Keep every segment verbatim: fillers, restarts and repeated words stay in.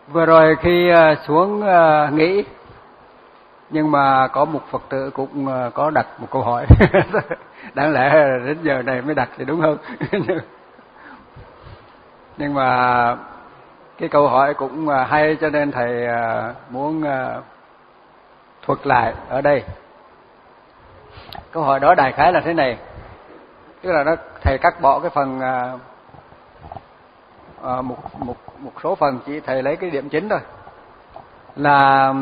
Vừa rồi khi xuống nghỉ, nhưng mà có một Phật tử cũng có đặt một câu hỏi. Đáng lẽ đến giờ này mới đặt thì đúng hơn. Nhưng mà cái câu hỏi cũng hay, cho nên thầy muốn thuật lại ở đây. Câu hỏi đó đại khái là thế này, tức là nó thầy cắt bỏ cái phần à, một một một số phần, chỉ thầy lấy cái điểm chính thôi. Là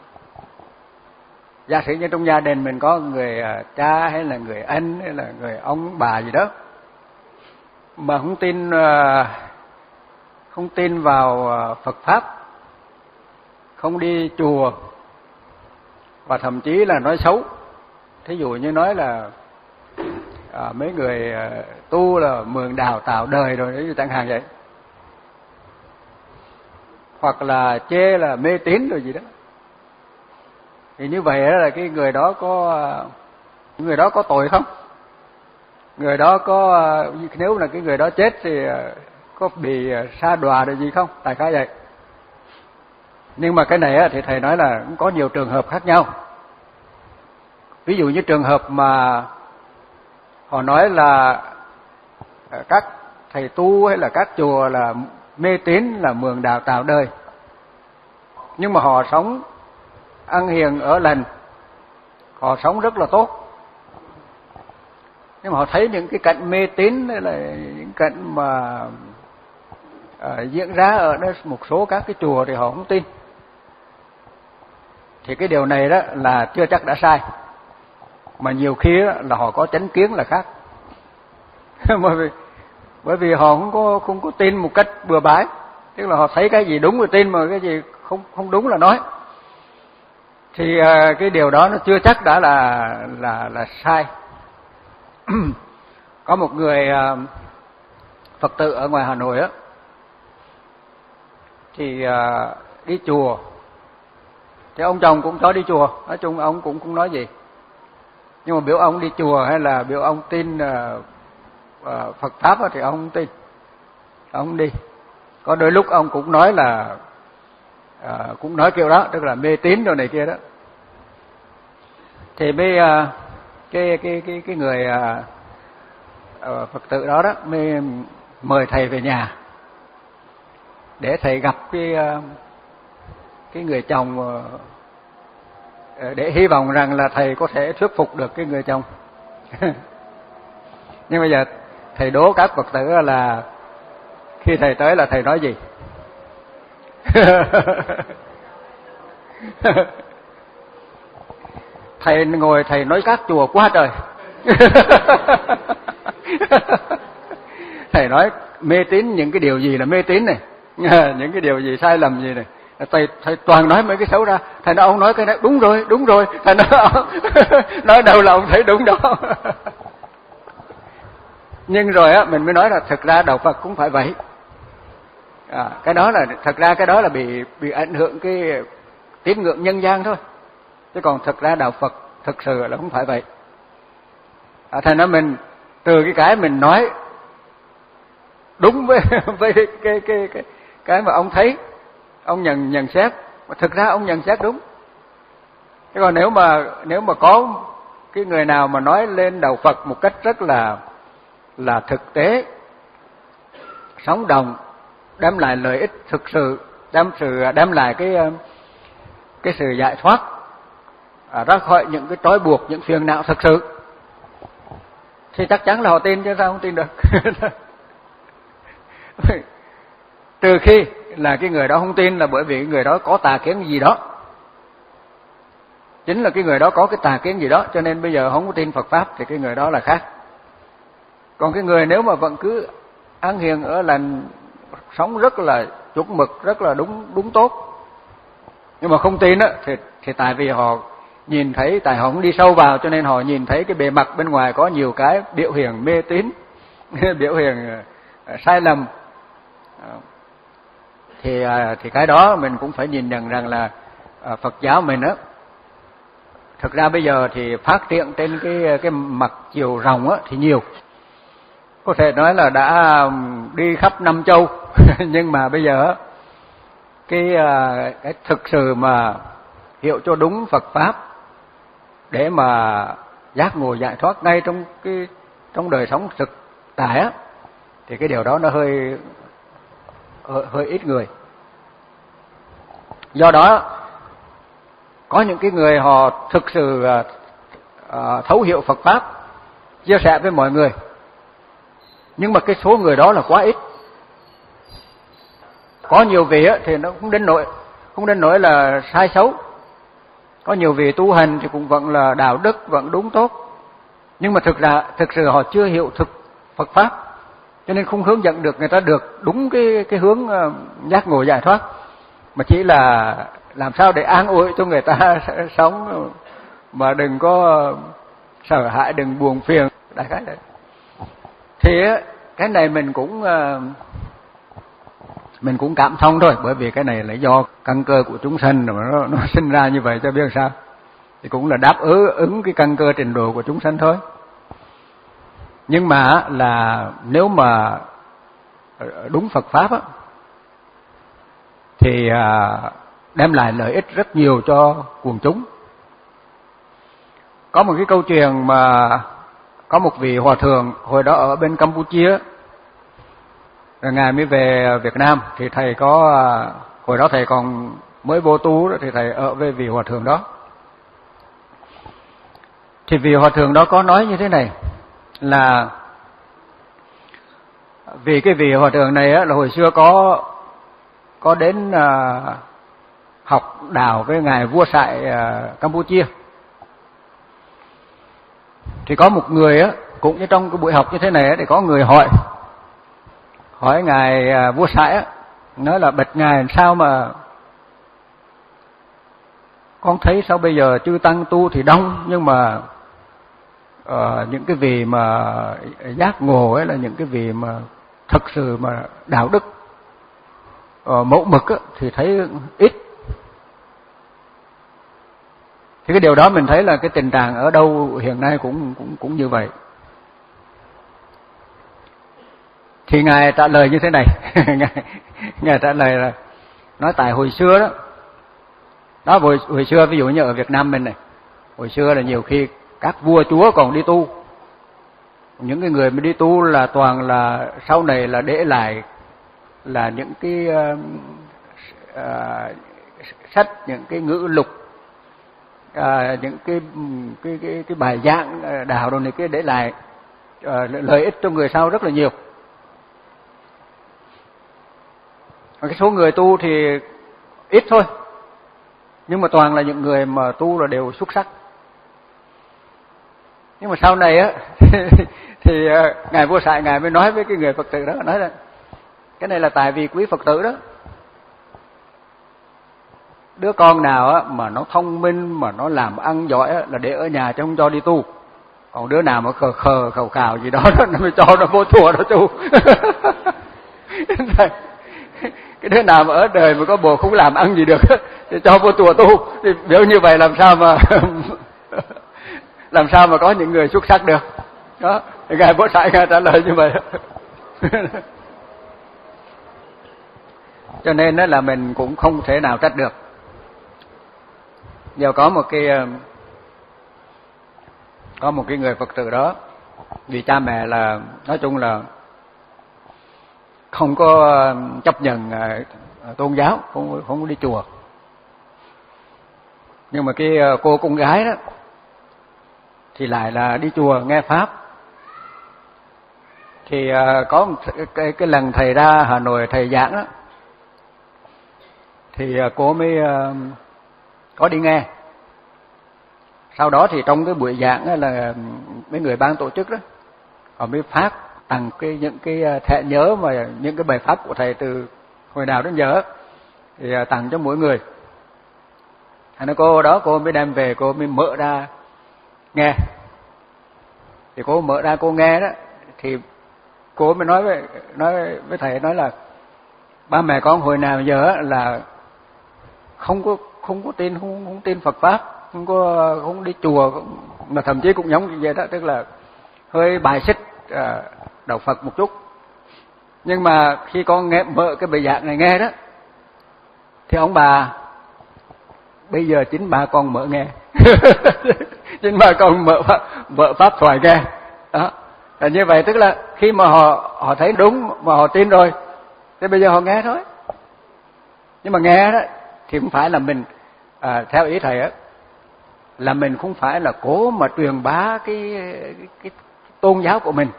giả sử như trong gia đình mình có người cha hay là người anh hay là người ông bà gì đó mà không tin không tin vào Phật pháp, không đi chùa, và thậm chí là nói xấu. Thí dụ như nói là à, mấy người tu là mường đào tạo đời rồi đấy chẳng hạn vậy, hoặc là chê là mê tín rồi gì đó, thì như vậy là cái người đó có người đó có tội không? Người đó có, nếu là cái người đó chết thì có bị sa đọa rồi gì không? Tại cái vậy. Nhưng mà cái này thì thầy nói là cũng có nhiều trường hợp khác nhau. Ví dụ như trường hợp mà họ nói là các thầy tu hay là các chùa là mê tín, là mường đào tạo đời, nhưng mà họ sống ăn hiền ở lành, họ sống rất là tốt, nhưng mà họ thấy những cái cảnh mê tín hay là những cảnh mà à, diễn ra ở một số các cái chùa thì họ không tin. Thì cái điều này đó là chưa chắc đã sai, mà nhiều khi là họ có chánh kiến là khác. bởi vì bởi vì họ không có không có tin một cách bừa bãi, tức là họ thấy cái gì đúng rồi tin, mà cái gì không không đúng là nói. Thì uh, cái điều đó nó chưa chắc đã là là là sai. Có một người uh, Phật tử ở ngoài Hà Nội á, thì uh, đi chùa, thì ông chồng cũng cho đi chùa, nói chung ông cũng không nói gì, nhưng mà biểu ông đi chùa hay là biểu ông tin uh, uh, Phật pháp thì ông không tin, ông không đi. Có đôi lúc ông cũng nói là uh, cũng nói kiểu đó, tức là mê tín rồi này kia đó. Thì mới uh, cái cái cái cái người uh, uh, Phật tử đó đó mới mời thầy về nhà để thầy gặp cái uh, cái người chồng, uh, để hy vọng rằng là thầy có thể thuyết phục được cái người chồng. Nhưng bây giờ thầy đố các Phật tử là khi thầy tới là thầy nói gì? Thầy ngồi thầy nói các chùa quá trời. Thầy nói mê tín những cái điều gì là mê tín này, những cái điều gì sai lầm gì này, thầy thầy toàn nói mấy cái xấu ra. Thầy nói ông nói cái này đúng rồi, đúng rồi. Thầy nói nói đâu là ông thấy đúng đó. Nhưng rồi á mình mới nói là thực ra đạo Phật cũng phải vậy. À, cái đó là thật ra cái đó là bị bị ảnh hưởng cái tín ngưỡng nhân gian thôi, chứ còn thực ra đạo Phật thực sự là không phải vậy. À, thành ra mình từ cái cái mình nói đúng với với cái cái cái cái, cái mà ông thấy, ông nhận nhận xét, mà thực ra ông nhận xét đúng. Chứ còn nếu mà nếu mà có cái người nào mà nói lên đạo Phật một cách rất là là thực tế, sống động, đem lại lợi ích thực sự, đem sự đem lại cái cái sự giải thoát à, ra khỏi những cái trói buộc, những phiền não thực sự, thì chắc chắn là họ tin, chứ sao không tin được. Trừ khi là cái người đó không tin là bởi vì cái người đó có tà kiến gì đó, chính là cái người đó có cái tà kiến gì đó cho nên bây giờ không có tin Phật pháp, thì cái người đó là khác. Còn cái người nếu mà vẫn cứ an hiền ở lành, sống rất là chuẩn mực, rất là đúng đúng tốt, nhưng mà không tin á, thì thì tại vì họ nhìn thấy, tại họ không đi sâu vào, cho nên họ nhìn thấy cái bề mặt bên ngoài có nhiều cái biểu hiện mê tín, biểu hiện uh, sai lầm. Uh, thì uh, thì cái đó mình cũng phải nhìn nhận rằng là uh, Phật giáo mình á, thực ra bây giờ thì phát triển trên cái cái mặt chiều rộng á thì nhiều, có thể nói là đã đi khắp năm châu. Nhưng mà bây giờ cái cái thực sự mà hiểu cho đúng Phật pháp để mà giác ngộ giải thoát ngay trong cái trong đời sống thực tại á, thì cái điều đó nó hơi hơi, hơi ít người. Do đó có những cái người họ thực sự uh, thấu hiểu Phật pháp, chia sẻ với mọi người, nhưng mà cái số người đó là quá ít. Có nhiều vị á, thì nó không đến nỗi không đến nỗi là sai xấu. Có nhiều vị tu hành thì cũng vẫn là đạo đức, vẫn đúng tốt, nhưng mà thực ra thực sự họ chưa hiểu thực Phật pháp, cho nên không hướng dẫn được người ta được đúng cái cái hướng uh, giác ngộ giải thoát, mà chỉ là làm sao để an ủi cho người ta sống mà đừng có sợ hãi, đừng buồn phiền, đại khái đấy. Thì cái này mình cũng mình cũng cảm thông thôi, bởi vì cái này là do căn cơ của chúng sanh mà nó, nó sinh ra như vậy, cho biết sao. Thì cũng là đáp ứng ứng cái căn cơ trình độ của chúng sanh thôi. Nhưng mà là nếu mà đúng Phật pháp á, thì đem lại lợi ích rất nhiều cho quần chúng. Có một cái câu chuyện mà có một vị hòa thượng hồi đó ở bên Campuchia, rồi ngài mới về Việt Nam, thì thầy có hồi đó thầy còn mới vô tu đó, thì thầy ở với vị hòa thượng đó. Thì vị hòa thượng đó có nói như thế này, là vì cái vị hòa thượng này á, là hồi xưa có có đến uh, học đạo với ngài vua Sại uh, Campuchia. Thì có một người á, cũng như trong cái buổi học như thế này á, thì có người hỏi hỏi ngài uh, vua Sại á, nói là bạch ngài sao mà con thấy sao bây giờ chư tăng tu thì đông, nhưng mà uh, những cái vị mà giác ngộ ấy, là những cái vị mà thực sự mà đạo đức uh, mẫu mực á, thì thấy ít. Thì cái điều đó mình thấy là cái tình trạng ở đâu hiện nay cũng cũng cũng như vậy. Thì ngài trả lời như thế này, ngài, ngài trả lời là nói tại hồi xưa đó, đó hồi, hồi xưa ví dụ như ở Việt Nam mình này, hồi xưa là nhiều khi các vua chúa còn đi tu, những cái người mà đi tu là toàn là sau này là để lại là những cái uh, uh, sách, những cái ngữ lục, À, những cái cái cái cái bài giảng đạo đồ này kia để lại uh, lợi ích cho người sau rất là nhiều. Và cái số người tu thì ít thôi, nhưng mà toàn là những người mà tu là đều xuất sắc. Nhưng mà sau này á thì uh, ngài vua Sại ngài mới nói với cái người Phật tử đó, nói là cái này là tại vì quý Phật tử đó, đứa con nào á mà nó thông minh mà nó làm ăn giỏi á, là để ở nhà chứ không cho đi tu. Còn đứa nào mà khờ khờ khẩu khào gì đó nó mới cho nó vô chùa nó tu. Cái đứa nào mà ở đời mà có bồ không làm ăn gì được thì cho vô chùa tu. Thì nếu như vậy làm sao mà làm sao mà có những người xuất sắc được. Đó, thì ngài Bố Sại ngài trả lời như vậy. Cho nên đó là mình cũng không thể nào trách được. Giờ có một cái có một cái người Phật tử đó, vì cha mẹ là nói chung là không có chấp nhận tôn giáo, không không có đi chùa. Nhưng mà cái cô con gái đó thì lại là đi chùa nghe pháp. Thì có cái cái lần thầy ra Hà Nội thầy giảng đó, thì cô mới có đi nghe. Sau đó thì trong cái buổi giảng là mấy người ban tổ chức đó, họ mới phát tặng cái những cái thẻ nhớ mà những cái bài pháp của thầy từ hồi nào đến giờ thì tặng cho mỗi người. Thành ra cô đó cô mới đem về, cô mới mở ra nghe. Thì cô mở ra cô nghe đó, thì cô mới nói với nói với thầy, nói là ba mẹ con hồi nào giờ là không có không có tin không, không tin Phật pháp, không có không đi chùa, mà thậm chí cũng giống như vậy đó, tức là hơi bài xích à, đạo Phật một chút. Nhưng mà khi con nghe mở cái bài giảng này nghe đó, Thì ông bà bây giờ chính bà con mở nghe. Chính bà con mở mở pháp thoại nghe. Đó. Là như vậy, tức là khi mà họ họ thấy đúng mà họ tin rồi, thì bây giờ họ nghe thôi. Nhưng mà nghe đó thì cũng phải là mình à, theo ý thầy á, là mình không phải là cố mà truyền bá cái, cái, cái tôn giáo của mình,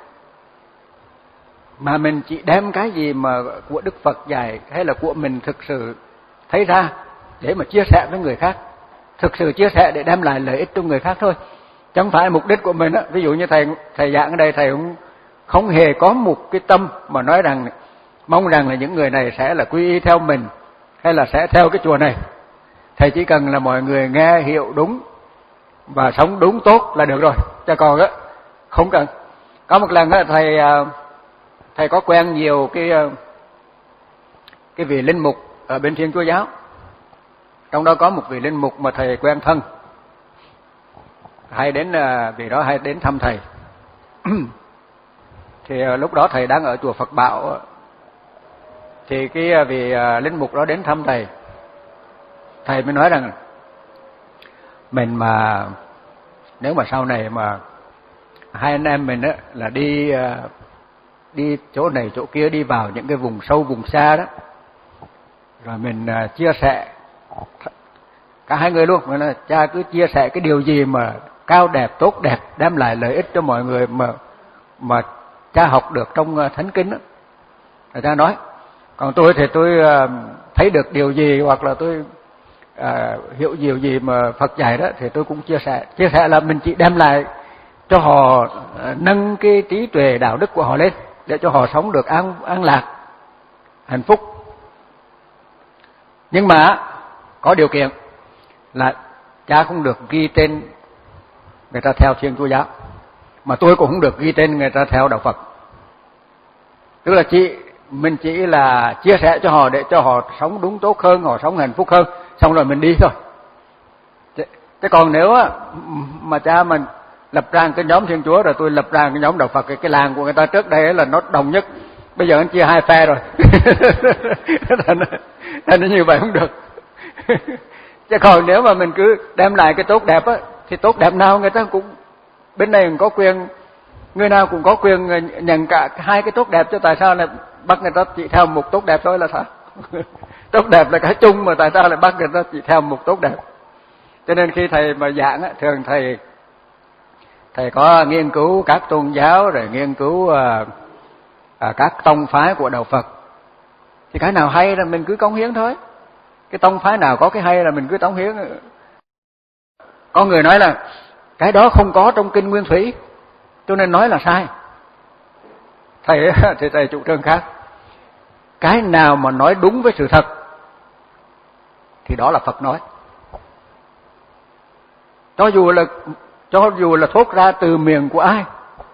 mà mình chỉ đem cái gì mà của Đức Phật dạy hay là của mình thực sự thấy ra để mà chia sẻ với người khác, thực sự chia sẻ để đem lại lợi ích cho người khác thôi. Chẳng phải mục đích của mình á, ví dụ như thầy thầy giảng ở đây, thầy cũng không hề có một cái tâm mà nói rằng mong rằng là những người này sẽ là quy y theo mình hay là sẽ theo cái chùa này. Thầy chỉ cần là mọi người nghe hiểu đúng và sống đúng tốt là được rồi, chứ còn á không cần. Có một lần á, thầy thầy có quen nhiều cái cái vị linh mục ở bên Thiên Chúa giáo. Trong đó có một vị linh mục mà thầy quen thân, hay đến vị đó hay đến thăm thầy. Thì lúc đó thầy đang ở chùa Phật Bảo, thì cái vị linh mục đó đến thăm thầy. Thầy mới nói rằng mình mà nếu mà sau này mà hai anh em mình á là đi đi chỗ này chỗ kia, đi vào những cái vùng sâu vùng xa đó, rồi mình chia sẻ cả hai người luôn, mà là cha cứ chia sẻ cái điều gì mà cao đẹp tốt đẹp đem lại lợi ích cho mọi người mà mà cha học được trong thánh kinh đó. Người ta nói, còn tôi thì tôi thấy được điều gì hoặc là tôi à, hiểu điều gì mà Phật dạy đó thì tôi cũng chia sẻ. Chia sẻ là mình chỉ đem lại cho họ à, nâng cái trí tuệ đạo đức của họ lên để cho họ sống được an an lạc, hạnh phúc. Nhưng mà có điều kiện là cha không được ghi tên người ta theo Thiên Chúa giáo, mà tôi cũng không được ghi tên người ta theo đạo Phật. Tức là chỉ mình chỉ là chia sẻ cho họ để cho họ sống đúng tốt hơn, họ sống hạnh phúc hơn, xong rồi mình đi thôi. Chứ còn nếu á mà cha mình lập ra cái nhóm Thiên Chúa rồi tôi lập ra cái nhóm đạo Phật, cái, cái làng của người ta trước đây là nó đồng nhất, bây giờ anh chia hai phe rồi. Nên nó như vậy không được. Chứ còn nếu mà mình cứ đem lại cái tốt đẹp á, thì tốt đẹp nào người ta cũng bên này cũng có quyền, người nào cũng có quyền nhận cả hai cái tốt đẹp, cho tại sao lại bắt người ta chỉ theo một tốt đẹp thôi là sao? Tốt đẹp là cái chung mà tại sao lại bắt người ta chỉ theo một tốt đẹp? Cho nên khi thầy mà giảng á, thường thầy thầy có nghiên cứu các tôn giáo, rồi nghiên cứu à, à, các tông phái của đạo Phật. Thì cái nào hay là mình cứ cống hiến thôi. Cái tông phái nào có cái hay là mình cứ cống hiến. Có người nói là cái đó không có trong kinh Nguyên Thủy, cho nên nói là sai. Thầy thì thầy chủ trương khác. Cái nào mà nói đúng với sự thật thì đó là Phật nói. Cho dù là cho dù là thốt ra từ miệng của ai,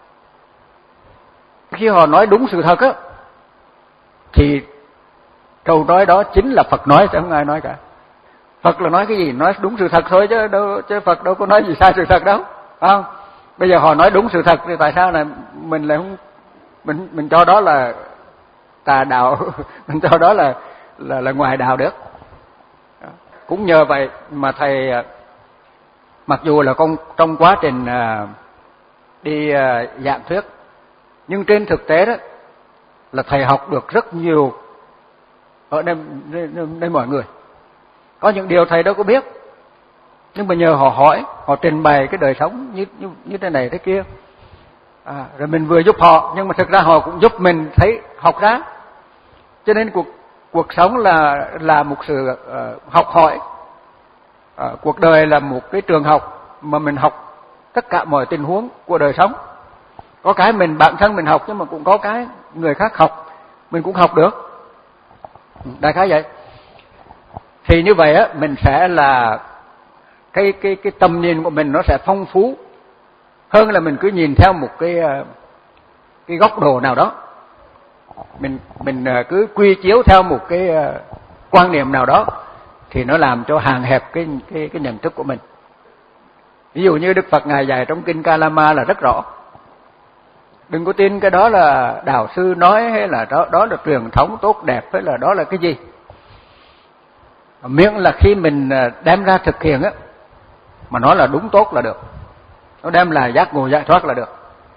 khi họ nói đúng sự thật á, thì câu nói đó chính là Phật nói, chứ không ai nói cả. Phật là nói cái gì? Nói đúng sự thật thôi, chứ đâu chứ Phật đâu có nói gì sai sự thật đâu, không? Bây giờ họ nói đúng sự thật thì tại sao là mình lại không mình mình cho đó là tà đạo, mình cho đó là là là ngoài đạo được. Cũng nhờ vậy mà thầy, mặc dù là con trong quá trình đi giảng thuyết, nhưng trên thực tế đó là thầy học được rất nhiều ở đây, đây, đây mọi người. Có những điều thầy đâu có biết, nhưng mà nhờ họ hỏi, họ trình bày cái đời sống như như, như thế này thế kia, à, rồi mình vừa giúp họ, nhưng mà thực ra họ cũng giúp mình thấy học ra. Cho nên cuộc cuộc sống là là một sự uh, học hỏi, uh, cuộc đời là một cái trường học mà mình học tất cả mọi tình huống của đời sống. Có cái mình bản thân mình học, nhưng mà cũng có cái người khác học mình cũng học được. Đại khái vậy. Thì như vậy á, mình sẽ là cái cái cái tầm nhìn của mình nó sẽ phong phú hơn là mình cứ nhìn theo một cái cái góc độ nào đó. Mình mình cứ quy chiếu theo một cái quan niệm nào đó thì nó làm cho hạn hẹp cái cái cái nhận thức của mình. Ví dụ như Đức Phật ngài dạy trong kinh Kalama là rất rõ. Đừng có tin cái đó là đạo sư nói, hay là đó đó là truyền thống tốt đẹp, hay là đó là cái gì. Miễn là khi mình đem ra thực hiện á, mà nó là đúng tốt là được, nó đem lại giác ngộ giải thoát là được,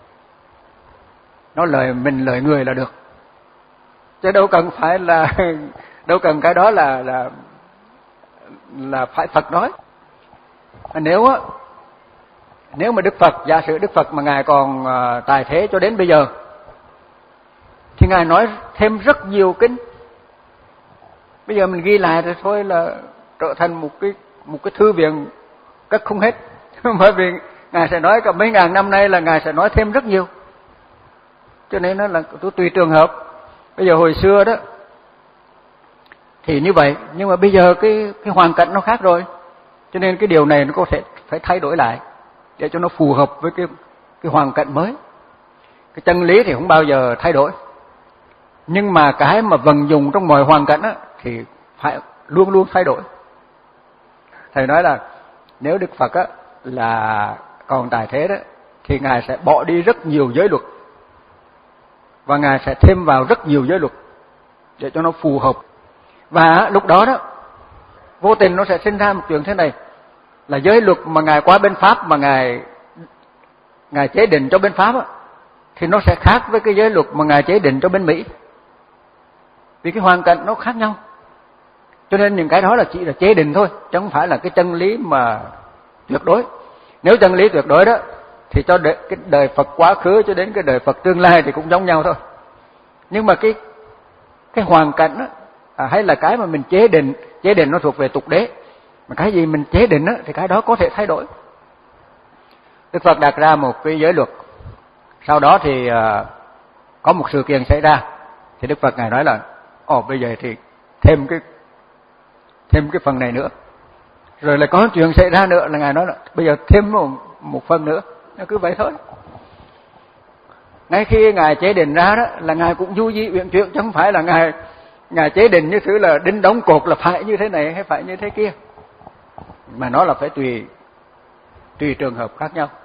nó lời mình lời người là được, chứ đâu cần phải là đâu cần cái đó là là là phải Phật nói. Nếu á, nếu mà Đức Phật, giả sử Đức Phật mà ngài còn uh, tại thế cho đến bây giờ, thì ngài nói thêm rất nhiều kinh. Bây giờ mình ghi lại rồi thôi là trở thành một cái một cái thư viện cất không hết. Bởi vì ngài sẽ nói cả mấy ngàn năm nay là ngài sẽ nói thêm rất nhiều. Cho nên nó là tùy trường hợp. Bây giờ hồi xưa đó thì như vậy, nhưng mà bây giờ cái cái hoàn cảnh nó khác rồi. Cho nên cái điều này nó có thể phải thay đổi lại để cho nó phù hợp với cái cái hoàn cảnh mới. Cái chân lý thì không bao giờ thay đổi. Nhưng mà cái mà vận dụng trong mọi hoàn cảnh á thì phải luôn luôn thay đổi. Thầy nói là nếu Đức Phật á là còn tại thế đó thì ngài sẽ bỏ đi rất nhiều giới luật và ngài sẽ thêm vào rất nhiều giới luật để cho nó phù hợp. Và lúc đó đó vô tình nó sẽ sinh ra một chuyện thế này, là giới luật mà ngài qua bên Pháp mà ngài ngài chế định cho bên Pháp á, thì nó sẽ khác với cái giới luật mà ngài chế định cho bên Mỹ, vì cái hoàn cảnh nó khác nhau. Cho nên những cái đó là chỉ là chế định thôi, chứ không phải là cái chân lý mà tuyệt đối. Nếu chân lý tuyệt đối đó thì cho đời, cái đời Phật quá khứ cho đến cái đời Phật tương lai thì cũng giống nhau thôi. Nhưng mà cái cái hoàn cảnh đó, à, hay là cái mà mình chế định, chế định nó thuộc về tục đế. Mà cái gì mình chế định đó, thì cái đó có thể thay đổi. Đức Phật đặt ra một cái giới luật, sau đó thì uh, có một sự kiện xảy ra, thì Đức Phật ngài nói là ồ bây giờ thì thêm cái thêm cái phần này nữa. Rồi lại có chuyện xảy ra nữa là ngài nói là bây giờ thêm một, một phần nữa. Nó cứ vậy thôi. Ngay khi ngài chế định ra đó là ngài cũng du di uyển chuyển, chứ không phải là ngài ngài chế định như thứ là đinh đóng cột là phải như thế này hay phải như thế kia, mà nó là phải tùy tùy trường hợp khác nhau.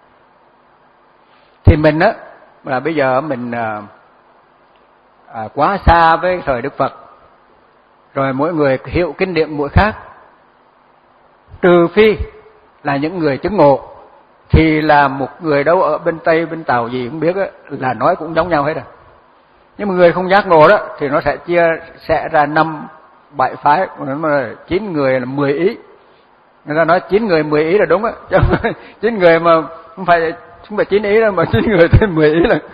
Thì mình á là bây giờ mình à, à, quá xa với thời Đức Phật, rồi mỗi người hiểu kinh điển mỗi khác, trừ phi là những người chứng ngộ, thì là một người đâu ở bên Tây bên Tàu gì cũng biết á, là nói cũng giống nhau hết rồi. Nhưng mà người không giác ngộ đó thì nó sẽ chia sẽ ra năm bảy phái, chín người là mười ý. Người ta nói chín người mười ý là đúng á, chứ chín người mà không phải không phải chín ý đâu, mà chín người thêm mười ý là.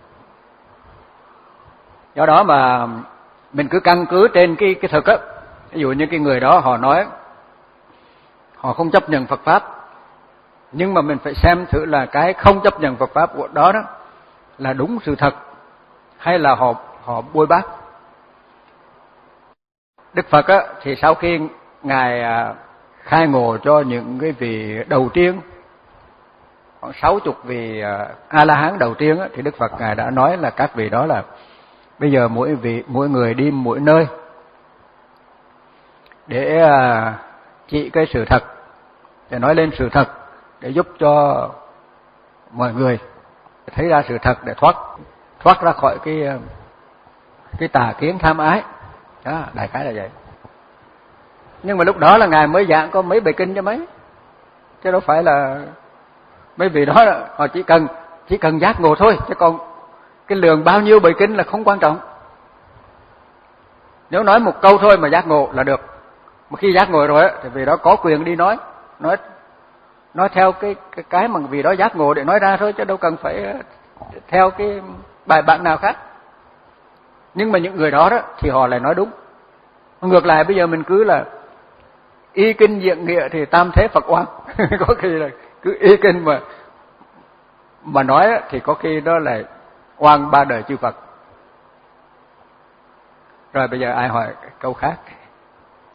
Do đó mà mình cứ căn cứ trên cái cái thực á. Ví dụ như cái người đó họ nói họ không chấp nhận Phật pháp, nhưng mà mình phải xem thử là cái không chấp nhận Phật pháp của đó đó là đúng sự thật hay là họ họ bôi bác. Đức Phật á thì sau khi ngài khai ngộ cho những cái vị đầu tiên, khoảng sáu chục vị A La Hán đầu tiên á, thì Đức Phật ngài đã nói là các vị đó là bây giờ mỗi vị mỗi người đi mỗi nơi để chỉ cái sự thật, để nói lên sự thật, để giúp cho mọi người thấy ra sự thật, để thoát thoát ra khỏi cái cái tà kiến tham ái. Đó, đại khái là vậy. Nhưng mà lúc đó là ngài mới giảng có mấy bài kinh cho mấy, chứ đâu phải là mấy vị đó là họ chỉ cần chỉ cần giác ngộ thôi, chứ còn cái lượng bao nhiêu bài kinh là không quan trọng. Nếu nói một câu thôi mà giác ngộ là được. Mà khi giác ngộ rồi á thì vị đó có quyền đi nói, nói nói theo cái cái cái mà vị đó giác ngộ để nói ra thôi, chứ đâu cần phải theo cái bài bản nào khác. Nhưng mà những người đó đó thì họ lại nói đúng. Ngược lại bây giờ mình cứ là y kinh diện nghĩa thì tam thế Phật oan. Có khi là cứ y kinh mà mà nói thì có khi đó là oan ba đời chư Phật. Rồi bây giờ ai hỏi câu khác?